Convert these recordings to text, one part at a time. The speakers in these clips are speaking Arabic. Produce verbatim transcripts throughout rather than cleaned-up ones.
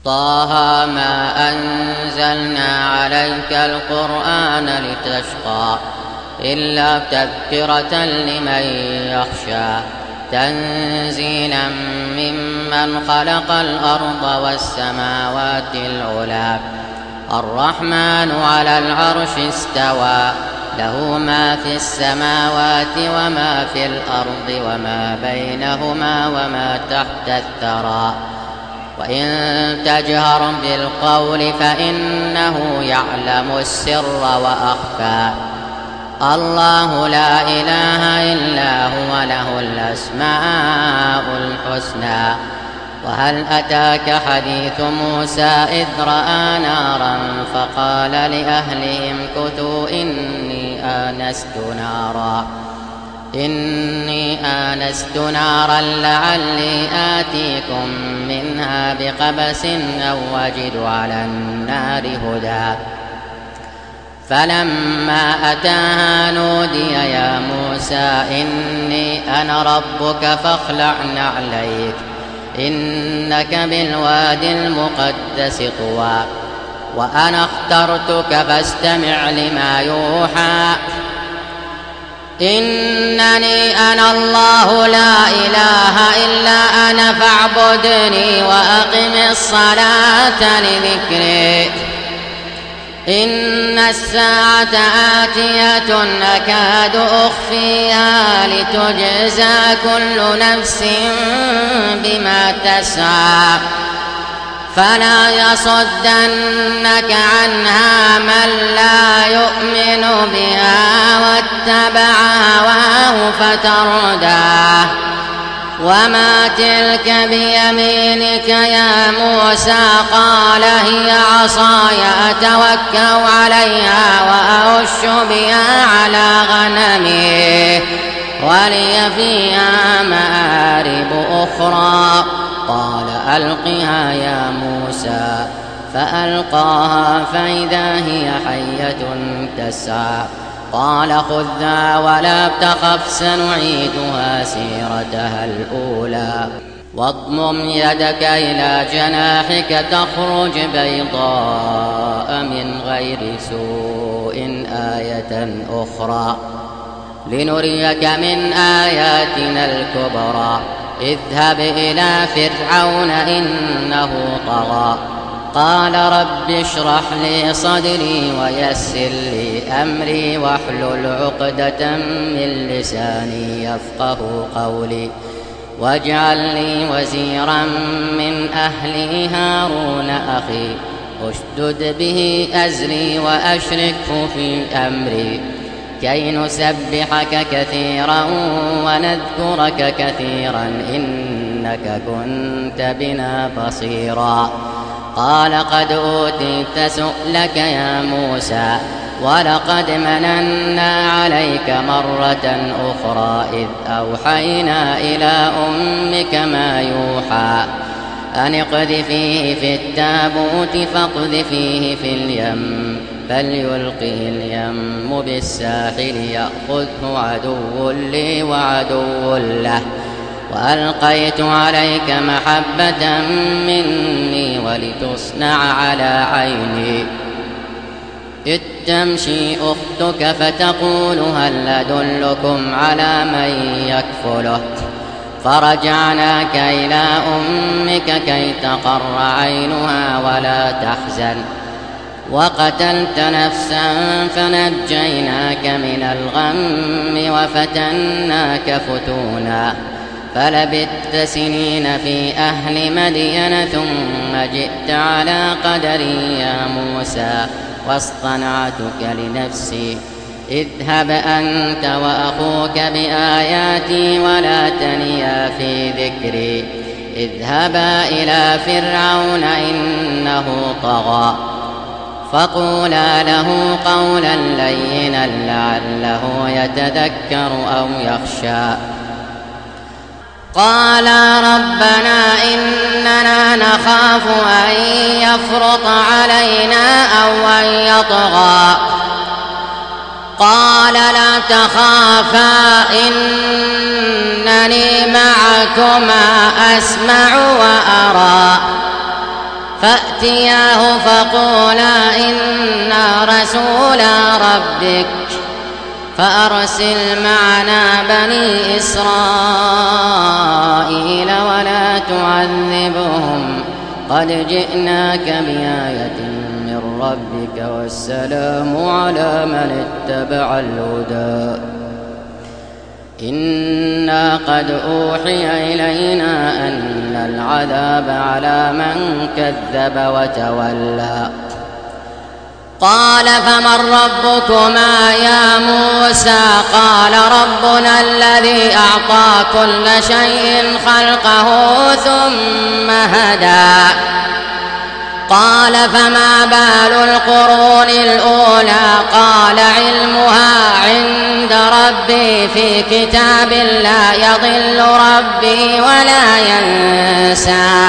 طه ما أنزلنا عليك القرآن لتشقى إلا تذكرة لمن يخشى تنزيلا ممن خلق الأرض والسماوات العلى الرحمن على العرش استوى له ما في السماوات وما في الأرض وما بينهما وما تحت الثرى وإن تجهر بالقول فإنه يعلم السر وأخفى الله لا إله إلا هو له الأسماء الحسنى وهل أتاك حديث موسى إذ رأى نارا فقال لأهلهم كثوا إني آنست نارا إني آنست نارا لعلي آتيكم منها بقبس أو أجد على النار هدى فلما أتاها نودي يا موسى إني أنا ربك فاخلع نعليك إنك بالوادي المقدس طوى وأنا اخترتك فاستمع لما يوحى إنني أنا الله لا إله إلا أنا فاعبدني وأقم الصلاة لذكري إن الساعة آتية أكاد أخفيها لتجزى كل نفس بما تسعى فلا يصدنك عنها من لا يؤمن بها واتبع هواه فترداه وما تلك بيمينك يا موسى قال هي عصاي أتوكأ عليها وأهش بها على غنمي ولي فيها مآرب أخرى قال ألقها يا موسى فألقاها فإذا هي حية تسعى قال خذها ولا تخف سنعيدها سيرتها الأولى واضمم يدك إلى جناحك تخرج بيضاء من غير سوء آية أخرى لنريك من آياتنا الكبرى اذهب إلى فرعون إنه طغى قال رب اشرح لي صدري ويسر لي أمري واحلل عقدة من لساني يفقه قولي واجعل لي وزيرا من أهلي هارون أخي اشدد به أزري وأشركه في أمري كي نسبحك كثيرا ونذكرك كثيرا إنك كنت بنا بصيرا قال قد أوتيت سؤلك يا موسى ولقد مننا عليك مرة أخرى إذ أوحينا إلى أمك ما يوحى أن اقذفيه في التابوت فاقذفيه في اليم فليلقه اليم بالساحل يأخذه عدو لي وعدو له وألقيت عليك محبة مني ولتصنع على عيني إذ تمشي أختك فتقول هل أدلكم على من يكفله فرجعناك إلى أمك كي تقر عينها ولا تحزن وقتلت نفسا فنجيناك من الغم وفتناك فتونا فلبثت سنين في أهل مدين ثم جئت على قدري يا موسى واصطنعتك لنفسي اذهب أنت وأخوك بآياتي ولا تنيا في ذكري اذهبا إلى فرعون إنه طغى فقولا له قولا لينا لعله يتذكر أو يخشى قالا ربنا إننا نخاف أن يفرط علينا أو أن يطغى قال لا تخافا إنني معكما أسمع وأرى فأتياه فقولا إنا رسولا ربك فأرسل معنا بني إسرائيل ولا تعذبهم قد جئناك بآية من ربك والسلام على من اتبع الهدى إنا قد أوحي إلينا أن العذاب على من كذب وتولى قال فمن ربكما يا موسى قال ربنا الذي أعطى كل شيء خلقه ثم هدى قال فما بال القرون الأولى قال علمها عند ربي في كتاب لا يضل ربي ولا ينسى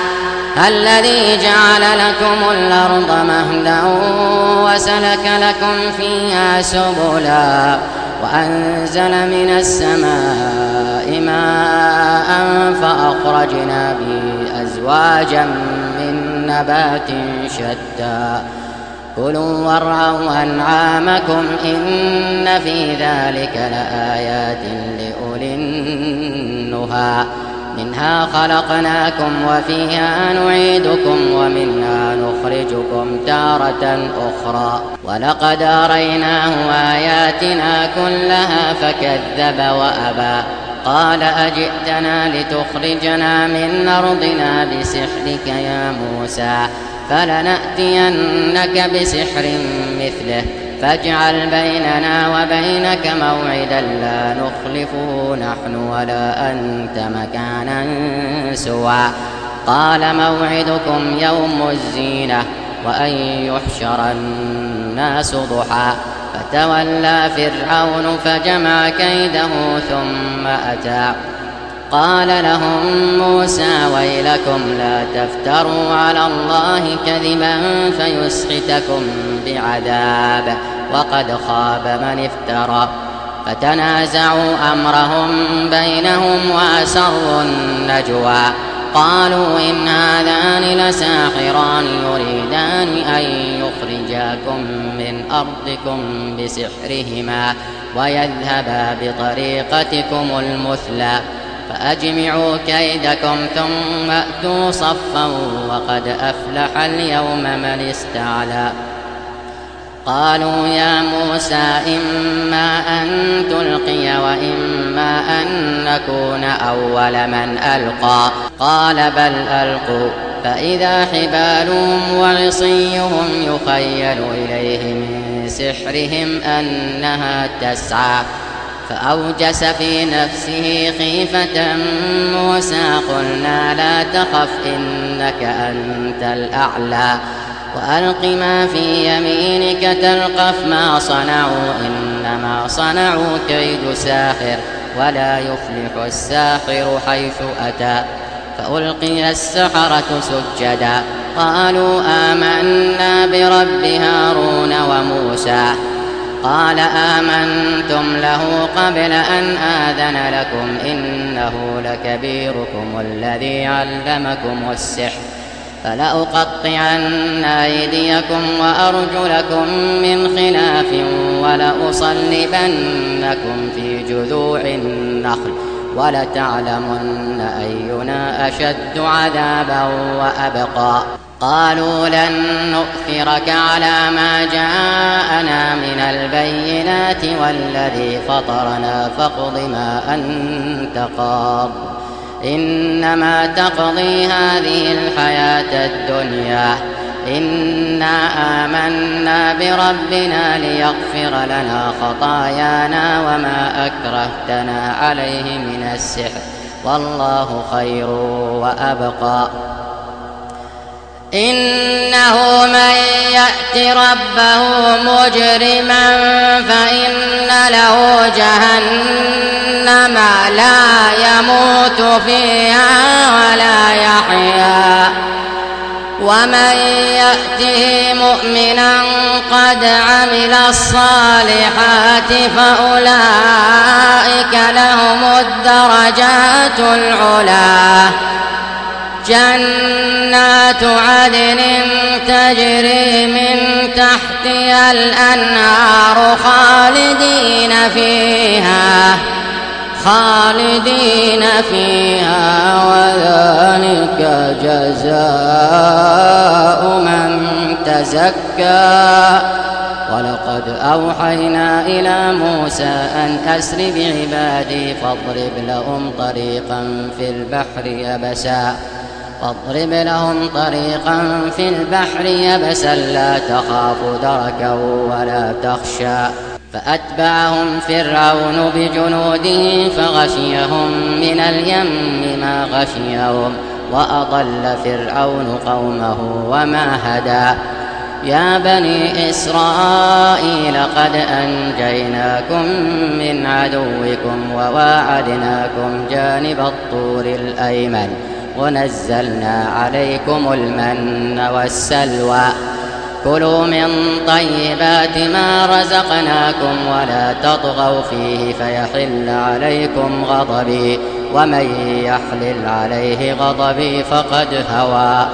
الذي جعل لكم الأرض مهدا وسلك لكم فيها سبلا وأنزل من السماء ماء فأخرجنا به أزواجا من نبات شتى كلوا وارعوا أنعامكم إن في ذلك لآيات لأولي النهى منها خلقناكم وفيها نعيدكم ومنها نخرجكم تارة أخرى ولقد أريناه آياتنا كلها فكذب وأبى قال أجئتنا لتخرجنا من أرضنا بسحرك يا موسى فلنأتينك بسحر مثله فاجعل بيننا وبينك موعدا لا نخلفه نحن ولا أنت مكانا سوى قال موعدكم يوم الزينة وأن يحشر الناس ضحى فتولى فرعون فجمع كيده ثم أتى قال لهم موسى ويلكم لا تفتروا على الله كذبا فيسحتكم بعذاب وقد خاب من افترى فتنازعوا أمرهم بينهم وأسروا النجوى قالوا إن هذان لساحران يريدان أن يخرجاكم من أرضكم بسحرهما ويذهبا بطريقتكم المثلى فأجمعوا كيدكم ثم أتوا صفا وقد أفلح اليوم من استعلى قالوا يا موسى إما أن تلقي وإما أن نكون أول من ألقى قال بل ألقوا فإذا حبالهم وعصيهم يخيل إليه من سحرهم أنها تسعى فأوجس في نفسه خيفة موسى قلنا لا تخف إنك أنت الأعلى وألق ما في يمينك تلقف ما صنعوا إنما صنعوا كيد ساحر ولا يفلح الساحر حيث أتى فألقي السحرة سجدا قالوا آمنا برب هارون وموسى قال آمنتم له قبل أن آذن لكم إنه لكبيركم الذي علمكم السحر فلأقطعن أيديكم وأرجلكم من خلاف ولأصلبنكم في جذوع النخل ولتعلمن أينا أشد عذابا وأبقى قالوا لن نؤثرك على ما جاءنا من البينات والذي فطرنا فاقض ما أنت قاض إنما تقضي هذه الحياة الدنيا إنا آمنا بربنا ليغفر لنا خطايانا وما أكرهتنا عليه من السحر والله خير وأبقى إنه من يأت ربه مجرما فإن له جهنم لا يموت فيها ولا يحيا ومن يأته مؤمنا قد عمل الصالحات فأولئك لهم الدرجات العلى جنات عدن تجري من تحتها الأنهار خالدين فيها خالدين فيها وذلك جزاء من تزكى. ولقد أوحينا إلى موسى أن أسر بعبادي فاضرب لهم طريقا في البحر يبسا فاضرب لهم طريقا في البحر يبسا لا تخاف دركا ولا تخشى. فأتبعهم فرعون بجنوده فغشيهم من اليم ما غشيهم وأضل فرعون قومه وما هدى. يا بني إسرائيل قد أنجيناكم من عدوكم وواعدناكم جانب الطور الأيمن ونزلنا عليكم المن والسلوى. كلوا من طيبات ما رزقناكم ولا تطغوا فيه فيحل عليكم غضبي ومن يحلل عليه غضبي فقد هوى.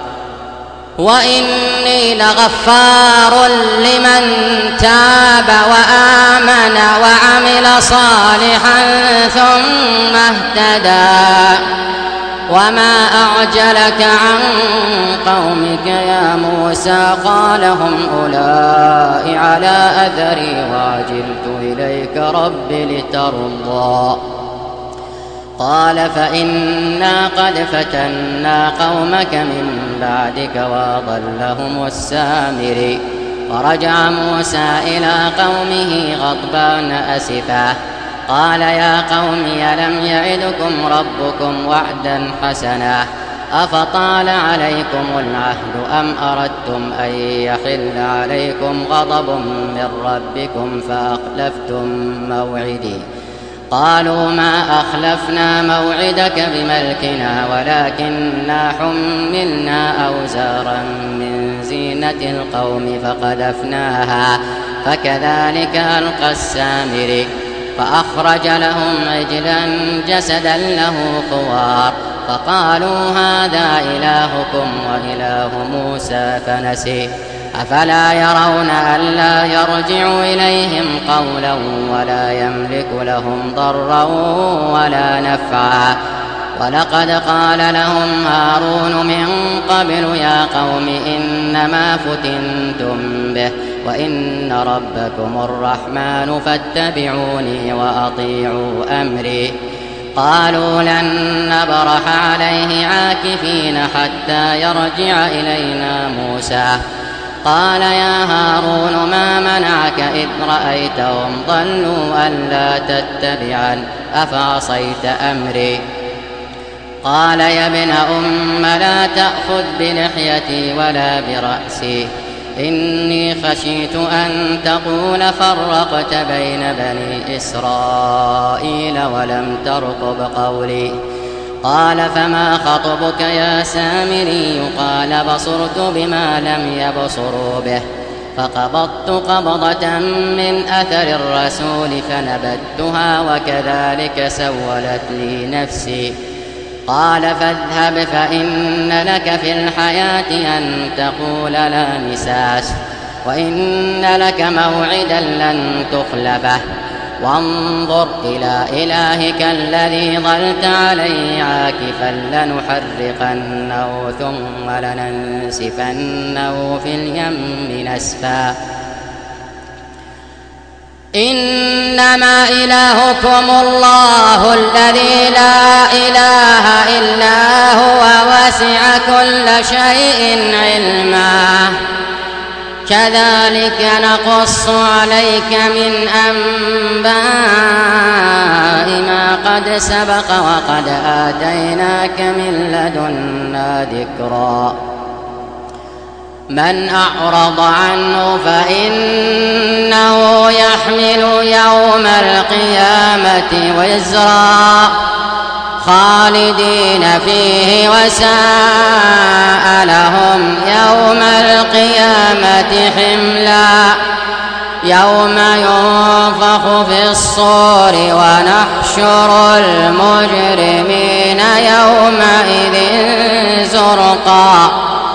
وإني لغفار لمن تاب وآمن وعمل صالحا ثم اهتدى. وما أعجلك عن قومك يا موسى قال هم أولئك على أثري وعجلت إليك رب لترضى. قال فإنا قد فتنا قومك من بعدك وأضلهم السامري. فرجع موسى إلى قومه غضبان أسفا قال يا قوم ألم يعدكم ربكم وعدا حسنا أفطال عليكم العهد أم أردتم أن يحل عليكم غضب من ربكم فأخلفتم موعدي. قالوا ما أخلفنا موعدك بملكنا ولكننا حملنا أوزارا من زينة القوم فقذفناها فكذلك ألقى السامري. فأخرج لهم عجلا جسدا له خوار فقالوا هذا إلهكم وإله موسى فنسي. أفلا يرون ألا يرجع إليهم قولا ولا يملك لهم ضرا ولا نفعا. ولقد قال لهم هارون من قبل يا قوم إنما فتنتم به وإن ربكم الرحمن فاتبعوني وأطيعوا أمري. قالوا لن نبرح عليه عاكفين حتى يرجع إلينا موسى. قال يا هارون ما منعك إذ رأيتهم ضلوا ألا تتبعن أفعصيت أمري. قال يا ابن أم لا تأخذ بلحيتي ولا برأسي إني خشيت أن تقول فرقت بين بني إسرائيل ولم ترقب قولي. قال فما خطبك يا سامري. قال بصرت بما لم يبصروا به فقبضت قبضة من أثر الرسول فنبذتها وكذلك سولت لي نفسي. قال فاذهب فإن لك في الحياة أن تقول لا مساس وإن لك موعدا لن تخلفه وانظر إلى إلهك الذي ظلت عليه عاكفا لنحرقنه ثم لننسفنه في اليم نسفا. إنما إلهكم الله الذي لا إله إلا هو وسع كل شيء علما. كذلك نقص عليك من أنباء ما قد سبق وقد آتيناك من لدنا ذكرا. من أعرض عنه فإنه يحمل يوم القيامة وزرا خالدين فيه وساء لهم يوم القيامة حملا. يوم ينفخ في الصور ونحشر المجرمين للمجرمين يومئذ زرقا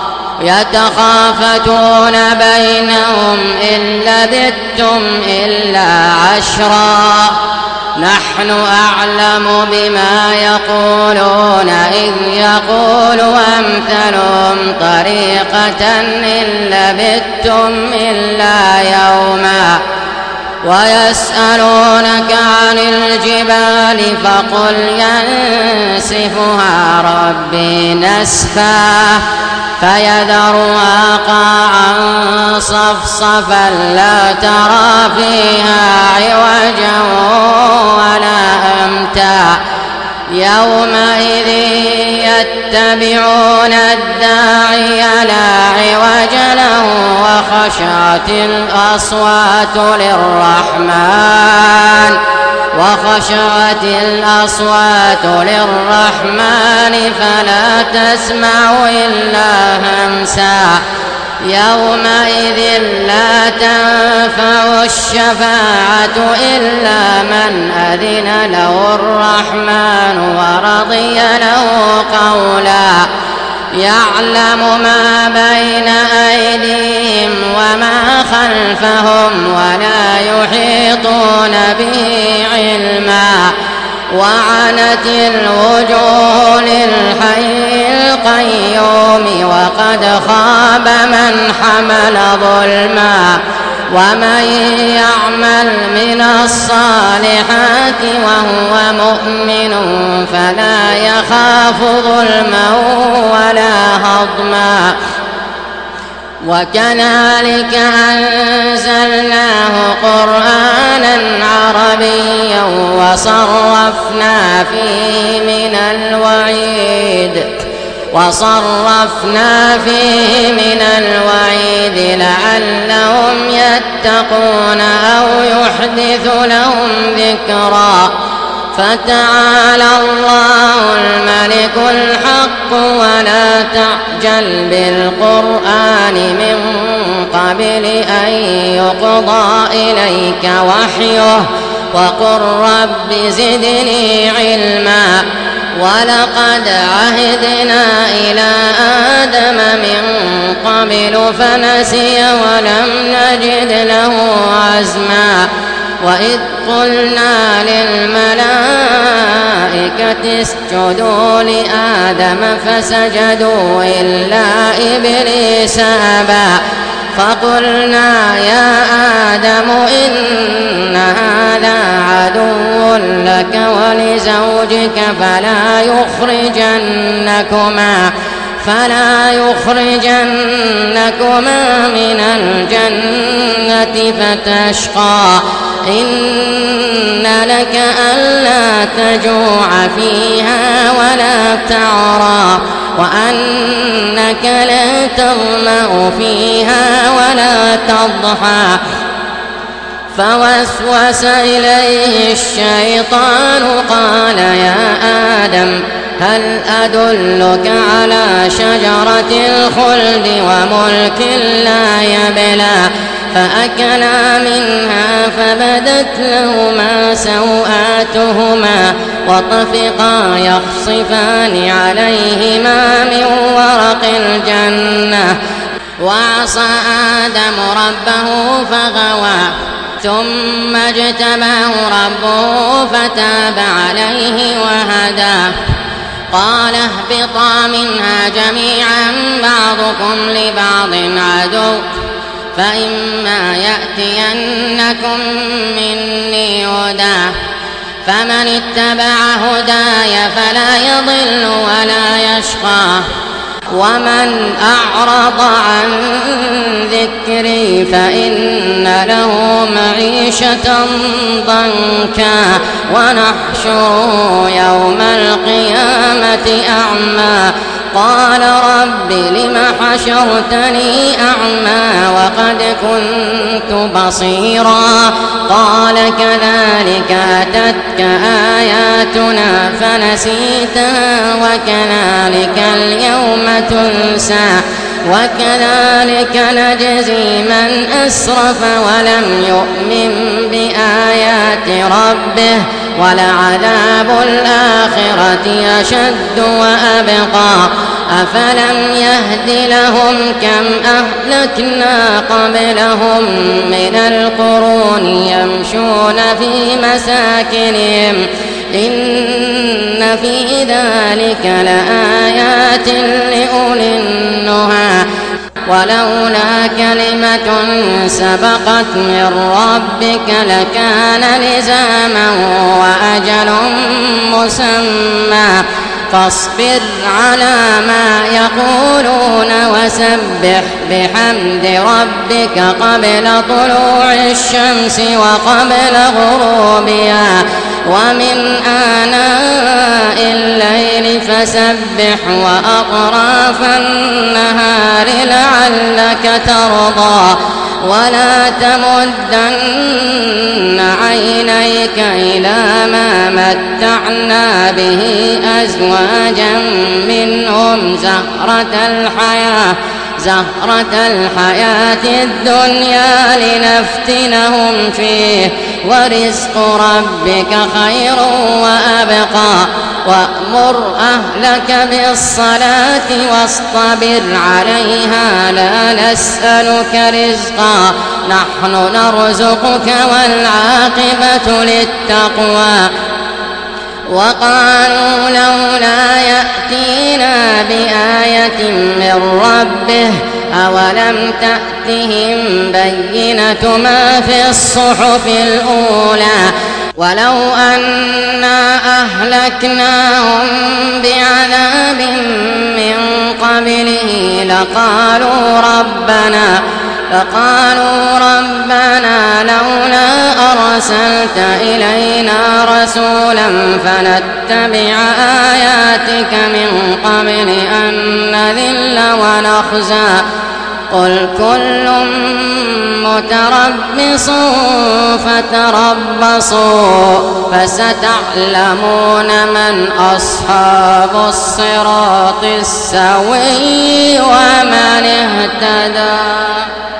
يتخافتون بينهم إن لبثتم إلا عشرا نحن أعلم بما يقولون إذ يقول أمثلهم طريقة إن لبثتم إلا يوما ويسألونك عن الجبال فقل ينسفها ربي نسفا فيذرها قاعا صفصفا لا ترى فيها عوجا ولا أمتا يومئذ يتبعون الداعي لا عوج له وخشعت الأصوات للرحمن وخشعت الأصوات للرحمن فلا تسمع إلا همسا يومئذ لا تنفع الشفاعة إلا من أذن له الرحمن ورضي له قولا يعلم ما بين أيديهم وما خلفهم ولا يحيطون به علما وعنت الوجوه للحي القيوم وقد خاب من حمل ظلما ومن يعمل من الصالحات وهو مؤمن فلا يخاف ظلما ولا هضما وكذلك أنزلناه قرآنا عربيا وصرفنا فيه من الوعيد وصرفنا فيه من الوعيد لعلهم يتقون أو يحدث لهم ذكرا فتعالى الله الملك الحق ولا تعجل بالقرآن من قبل أن يقضى إليك وحيه وقل رب زدني علما ولقد عهدنا إلى آدم من قبل فنسي ولم نجد له عزما وإذ قلنا للملائكة اسجدوا لآدم فسجدوا إلا إبليس أبى فقلنا يا آدم إن هذا عدو لك ولزوجك فلا يخرجنكما فلا يخرجنكما من الجنة فتشقى إن لك ألا تجوع فيها ولا تعرى وأنك لا تظمأ فيها ولا تضحى فوسوس إليه الشيطان قال يا آدم هل أدلك على شجرة الخلد وملك لا يبلى فأكلا منها فبدت لهما سوآتهما وطفقا يخصفان عليهما من ورق الجنة وعصى آدم ربه فغوى ثم اجتباه ربه فتاب عليه وهدى قال اهبطا منها جميعا بعضكم لبعض عدو فإما يأتينكم مني هدى فمن اتبع هداي فلا يضل ولا يشقى ومن أعرض عن ذكري فإن له معيشة ضنكا ونحشره يوم القيامة أعمى قال رب لم حشرتني أعمى وقد كنت بصيرا قال كذلك أتتك آياتنا فنسيتها وكذلك اليوم تنسى وكذلك نجزي من أسرف ولم يؤمن بآيات ربه ولعذاب الآخرة أشد وأبقى أفلم يهد لهم كم أهلكنا قبلهم من القرون يمشون في مساكنهم إن في ذلك لآيات لأولي النهى ولولا كلمة سبقت من ربك لكان لزاما وأجل مسمى فاصبر على ما يقولون وسبح بحمد ربك قبل طلوع الشمس وقبل غروبها ومن آناء الليل فسبح وأطراف النهار لعلك ترضى ولا تمدن عينيك إلى ما متعنا به أزواجا منهم زهرة الحياة زهرة الحياة الدنيا لنفتنهم فيه ورزق ربك خير وأبقى وأمر أهلك بالصلاة واصطبر عليها لا نسألك رزقا نحن نرزقك والعاقبة للتقوى وقالوا لولا يأتينا بآية من ربه أولم تأتهم بينة ما في الصحف الأولى ولو أنا أهلكناهم بعذاب من قبله لقالوا ربنا فقالوا ربنا لولا أرسلت إلينا رسولا فنتبع آياتك من قبل أن نذل ونخزى قل كل متربص فتربصوا فستعلمون من أصحاب الصراط السوي ومن اهتدى.